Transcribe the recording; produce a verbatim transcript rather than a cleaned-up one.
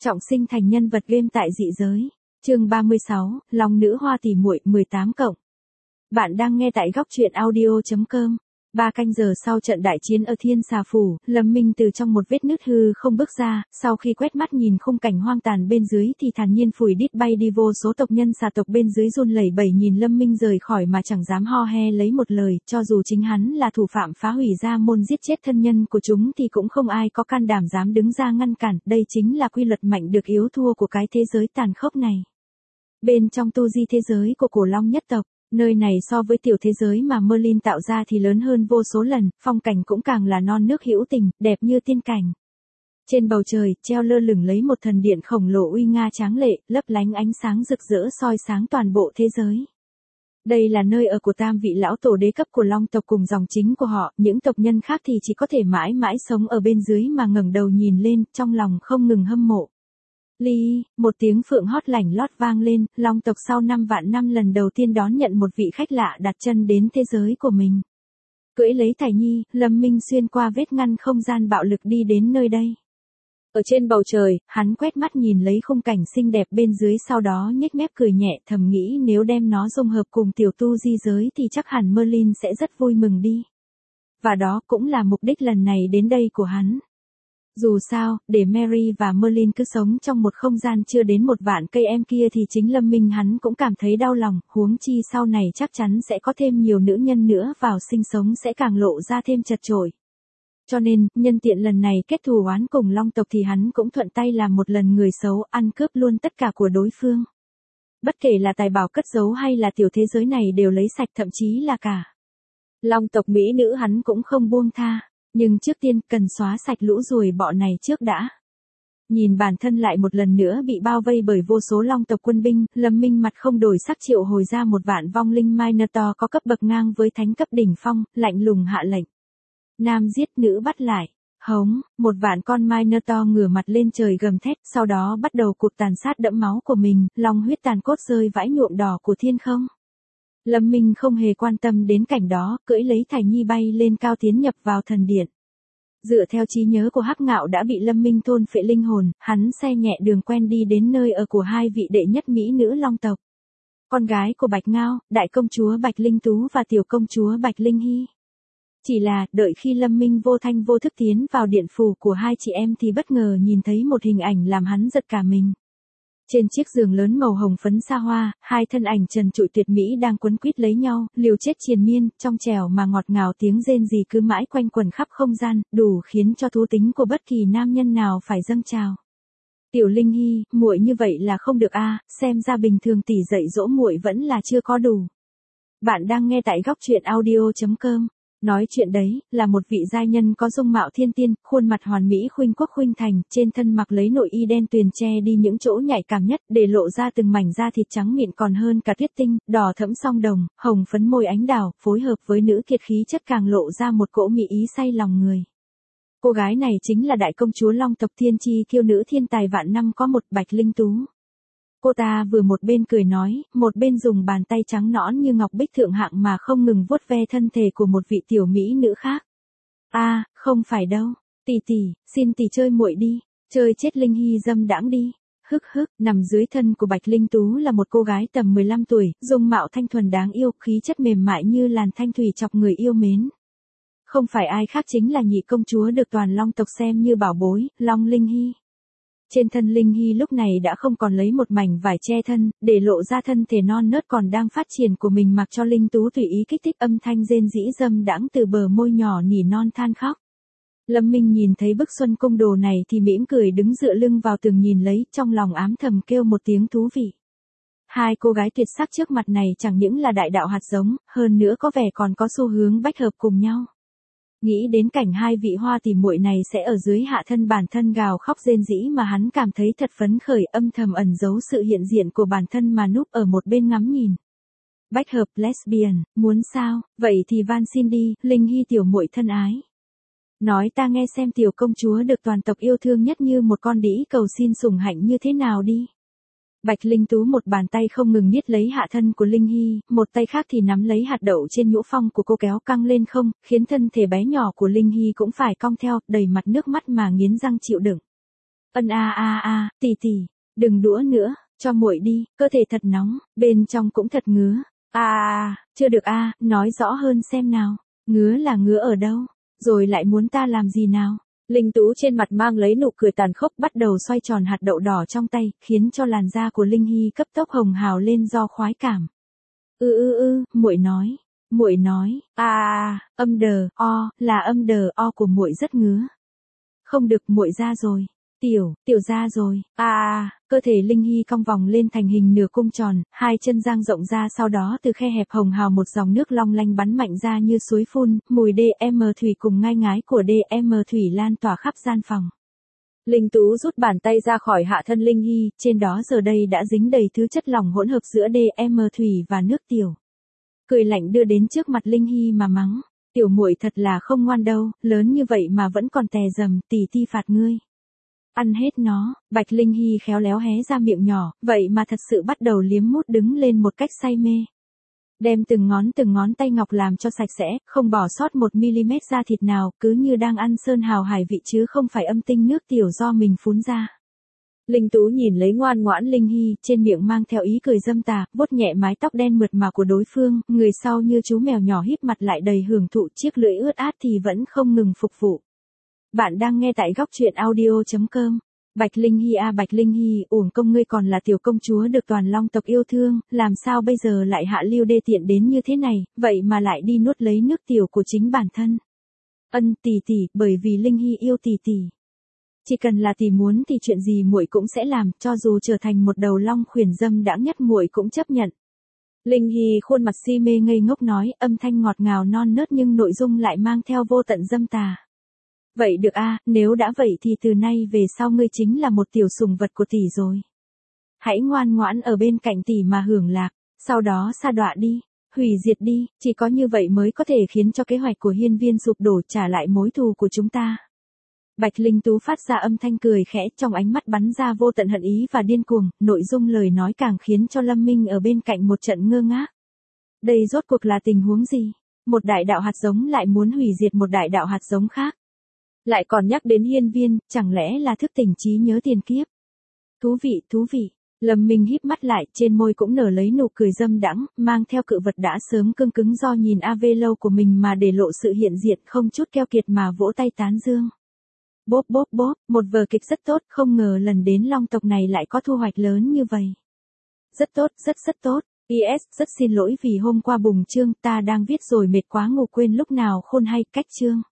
Trọng sinh thành nhân vật game tại dị giới. Chương ba mươi sáu, Long nữ hoa tỷ muội mười tám cộng. Bạn đang nghe tại góc truyện audio chấm com. Ba canh giờ sau trận đại chiến ở Thiên Xà Phủ, Lâm Minh từ trong một vết nứt hư không bước ra, sau khi quét mắt nhìn khung cảnh hoang tàn bên dưới thì thản nhiên phủi đít bay đi. Vô số tộc nhân xà tộc bên dưới run lẩy bẩy nhìn Lâm Minh rời khỏi mà chẳng dám ho he lấy một lời, cho dù chính hắn là thủ phạm phá hủy gia môn giết chết thân nhân của chúng thì cũng không ai có can đảm dám đứng ra ngăn cản, đây chính là quy luật mạnh được yếu thua của cái thế giới tàn khốc này. Bên trong tu di thế giới của cổ long nhất tộc, nơi này so với tiểu thế giới mà Merlin tạo ra thì lớn hơn vô số lần, phong cảnh cũng càng là non nước hữu tình, đẹp như tiên cảnh. Trên bầu trời, treo lơ lửng lấy một thần điện khổng lồ uy nga tráng lệ, lấp lánh ánh sáng rực rỡ soi sáng toàn bộ thế giới. Đây là nơi ở của tam vị lão tổ đế cấp của long tộc cùng dòng chính của họ, những tộc nhân khác thì chỉ có thể mãi mãi sống ở bên dưới mà ngẩng đầu nhìn lên, trong lòng không ngừng hâm mộ. Ly, một tiếng phượng hót lảnh lót vang lên, long tộc sau năm vạn năm lần đầu tiên đón nhận một vị khách lạ đặt chân đến thế giới của mình. Cưỡi lấy Thải Nhi, Lâm Minh xuyên qua vết ngăn không gian bạo lực đi đến nơi đây. Ở trên bầu trời, hắn quét mắt nhìn lấy khung cảnh xinh đẹp bên dưới, sau đó nhếch mép cười nhẹ, thầm nghĩ nếu đem nó dung hợp cùng tiểu tu di giới thì chắc hẳn Merlin sẽ rất vui mừng đi. Và đó cũng là mục đích lần này đến đây của hắn. Dù sao, để Mary và Merlin cứ sống trong một không gian chưa đến một vạn cây em kia thì chính Lâm Minh hắn cũng cảm thấy đau lòng, huống chi sau này chắc chắn sẽ có thêm nhiều nữ nhân nữa vào sinh sống sẽ càng lộ ra thêm chật chội. Cho nên, nhân tiện lần này kết thù oán cùng long tộc thì hắn cũng thuận tay làm một lần người xấu, ăn cướp luôn tất cả của đối phương. Bất kể là tài bảo cất giấu hay là tiểu thế giới này đều lấy sạch, thậm chí là cả long tộc mỹ nữ hắn cũng không buông tha. Nhưng trước tiên cần xóa sạch lũ ruồi bọ này trước đã. Nhìn bản thân lại một lần nữa bị bao vây bởi vô số long tộc quân binh, Lâm Minh mặt không đổi sắc triệu hồi ra một vạn vong linh Minotaur có cấp bậc ngang với thánh cấp đỉnh phong, lạnh lùng hạ lệnh. Nam giết nữ bắt lại. Hống, một vạn con Minotaur ngửa mặt lên trời gầm thét, sau đó bắt đầu cuộc tàn sát đẫm máu của mình, long huyết tàn cốt rơi vãi nhuộm đỏ của thiên không. Lâm Minh không hề quan tâm đến cảnh đó, cưỡi lấy Thải Nhi bay lên cao tiến nhập vào thần điện. Dựa theo trí nhớ của Hắc Ngạo đã bị Lâm Minh thôn phệ linh hồn, hắn xe nhẹ đường quen đi đến nơi ở của hai vị đệ nhất mỹ nữ long tộc. Con gái của Bạch Ngao, đại công chúa Bạch Linh Tú và tiểu công chúa Bạch Linh Hy. Chỉ là, đợi khi Lâm Minh vô thanh vô thức tiến vào điện phủ của hai chị em thì bất ngờ nhìn thấy một hình ảnh làm hắn giật cả mình. Trên chiếc giường lớn màu hồng phấn xa hoa, hai thân ảnh trần trụi tuyệt mỹ đang quấn quýt lấy nhau, liều chết triền miên, trong trẻo mà ngọt ngào tiếng rên rỉ cứ mãi quanh quẩn khắp không gian, đủ khiến cho thú tính của bất kỳ nam nhân nào phải dâng trào. Tiểu Linh Hy, muội như vậy là không được a, xem ra bình thường tỷ dạy dỗ muội vẫn là chưa có đủ. Bạn đang nghe tại góc truyện audio chấm com. Nói chuyện đấy, là một vị giai nhân có dung mạo thiên tiên, khuôn mặt hoàn mỹ khuynh quốc khuynh thành, trên thân mặc lấy nội y đen tuyền che đi những chỗ nhạy cảm nhất, để lộ ra từng mảnh da thịt trắng mịn còn hơn cả tuyết tinh, đỏ thẫm song đồng, hồng phấn môi ánh đào, phối hợp với nữ kiệt khí chất càng lộ ra một cỗ mỹ ý say lòng người. Cô gái này chính là đại công chúa long tộc thiên chi kiêu nữ thiên tài vạn năm có một Bạch Linh Tú. Cô ta vừa một bên cười nói, một bên dùng bàn tay trắng nõn như ngọc bích thượng hạng mà không ngừng vuốt ve thân thể của một vị tiểu mỹ nữ khác. A, à, không phải đâu, tỷ tỷ, xin tỷ chơi muội đi, chơi chết Linh Hy dâm đãng đi. Hức hức, nằm dưới thân của Bạch Linh Tú là một cô gái tầm mười lăm tuổi, dung mạo thanh thuần đáng yêu, khí chất mềm mại như làn thanh thủy chọc người yêu mến. Không phải ai khác chính là nhị công chúa được toàn long tộc xem như bảo bối, Long Linh Hy. Trên thân Linh Hy lúc này đã không còn lấy một mảnh vải che thân, để lộ ra thân thể non nớt còn đang phát triển của mình, mặc cho Linh Tú tùy ý kích thích âm thanh rên rỉ dâm đãng từ bờ môi nhỏ nỉ non than khóc. Lâm Minh nhìn thấy bức xuân cung đồ này thì mỉm cười đứng dựa lưng vào tường nhìn lấy, trong lòng ám thầm kêu một tiếng thú vị. Hai cô gái tuyệt sắc trước mặt này chẳng những là đại đạo hạt giống, hơn nữa có vẻ còn có xu hướng bách hợp cùng nhau. Nghĩ đến cảnh hai vị hoa tỷ muội này sẽ ở dưới hạ thân bản thân gào khóc rên rỉ mà hắn cảm thấy thật phấn khởi, âm thầm ẩn giấu sự hiện diện của bản thân mà núp ở một bên ngắm nhìn. Bách hợp lesbian, muốn sao, vậy thì van xin đi, Linh Hy tiểu muội thân ái. Nói ta nghe xem tiểu công chúa được toàn tộc yêu thương nhất như một con đĩ cầu xin sủng hạnh như thế nào đi. Bạch Linh Tú một bàn tay không ngừng niết lấy hạ thân của Linh Hy, một tay khác thì nắm lấy hạt đậu trên nhũ phong của cô kéo căng lên không, khiến thân thể bé nhỏ của Linh Hy cũng phải cong theo, đầy mặt nước mắt mà nghiến răng chịu đựng. Ân a a a, tỷ tỷ, đừng đũa nữa, cho muội đi, cơ thể thật nóng, bên trong cũng thật ngứa. A a a, chưa được a, nói rõ hơn xem nào, ngứa là ngứa ở đâu, rồi lại muốn ta làm gì nào? Linh Tú trên mặt mang lấy nụ cười tàn khốc bắt đầu xoay tròn hạt đậu đỏ trong tay, khiến cho làn da của Linh Hy cấp tốc hồng hào lên do khoái cảm. Ư ư ư, muội nói, muội nói, a a, âm đờ o, là âm đờ o của muội rất ngứa. Không được, muội ra rồi. Tiểu, tiểu ra rồi. A a, cơ thể Linh Hy cong vòng lên thành hình nửa cung tròn, hai chân dang rộng ra, sau đó từ khe hẹp hồng hào một dòng nước long lanh bắn mạnh ra như suối phun, mùi đê em thủy cùng ngai ngái của đê em thủy lan tỏa khắp gian phòng. Linh Tú rút bàn tay ra khỏi hạ thân Linh Hy, trên đó giờ đây đã dính đầy thứ chất lỏng hỗn hợp giữa đê em thủy và nước tiểu. Cười lạnh đưa đến trước mặt Linh Hy mà mắng, tiểu muội thật là không ngoan đâu, lớn như vậy mà vẫn còn tè dầm, tỷ ti phạt ngươi. Ăn hết nó, Bạch Linh Hy khéo léo hé ra miệng nhỏ, vậy mà thật sự bắt đầu liếm mút đứng lên một cách say mê. Đem từng ngón từng ngón tay ngọc làm cho sạch sẽ, không bỏ sót một mi-li-mét da thịt nào, cứ như đang ăn sơn hào hải vị chứ không phải âm tinh nước tiểu do mình phun ra. Linh Tú nhìn lấy ngoan ngoãn Linh Hy, trên miệng mang theo ý cười dâm tà, vuốt nhẹ mái tóc đen mượt mà của đối phương, người sau như chú mèo nhỏ híp mặt lại đầy hưởng thụ, chiếc lưỡi ướt át thì vẫn không ngừng phục vụ. Bạn đang nghe tại góc truyện audio chấm com. Bạch Linh Hy a à, Bạch Linh Hy, uổng công ngươi còn là tiểu công chúa được toàn long tộc yêu thương, làm sao bây giờ lại hạ lưu đê tiện đến như thế này, vậy mà lại đi nuốt lấy nước tiểu của chính bản thân. Ân tỷ tỷ, bởi vì Linh Hy yêu tỷ tỷ. Chỉ cần là tỷ muốn thì chuyện gì muội cũng sẽ làm, cho dù trở thành một đầu long khuyển dâm đãng nhất muội cũng chấp nhận. Linh Hy khuôn mặt si mê ngây ngốc nói, âm thanh ngọt ngào non nớt nhưng nội dung lại mang theo vô tận dâm tà. Vậy được a, à, nếu đã vậy thì từ nay về sau ngươi chính là một tiểu sủng vật của tỷ rồi. Hãy ngoan ngoãn ở bên cạnh tỷ mà hưởng lạc, sau đó sa đọa đi, hủy diệt đi, chỉ có như vậy mới có thể khiến cho kế hoạch của hiên viên sụp đổ, trả lại mối thù của chúng ta. Bạch Linh Tú phát ra âm thanh cười khẽ, trong ánh mắt bắn ra vô tận hận ý và điên cuồng, nội dung lời nói càng khiến cho Lâm Minh ở bên cạnh một trận ngơ ngác. Đây rốt cuộc là tình huống gì? Một đại đạo hạt giống lại muốn hủy diệt một đại đạo hạt giống khác. Lại còn nhắc đến hiên viên, chẳng lẽ là thức tỉnh trí nhớ tiền kiếp? Thú vị, thú vị. Lâm Minh híp mắt lại, trên môi cũng nở lấy nụ cười dâm đãng, mang theo cự vật đã sớm cương cứng do nhìn a vê lâu của mình mà để lộ sự hiện diện không chút keo kiệt mà vỗ tay tán dương. Bốp bốp bốp, một vở kịch rất tốt, không ngờ lần đến long tộc này lại có thu hoạch lớn như vậy. Rất tốt, rất rất tốt. pê ét, rất xin lỗi vì hôm qua bùng chương, ta đang viết rồi mệt quá ngủ quên lúc nào khôn hay, cách chương.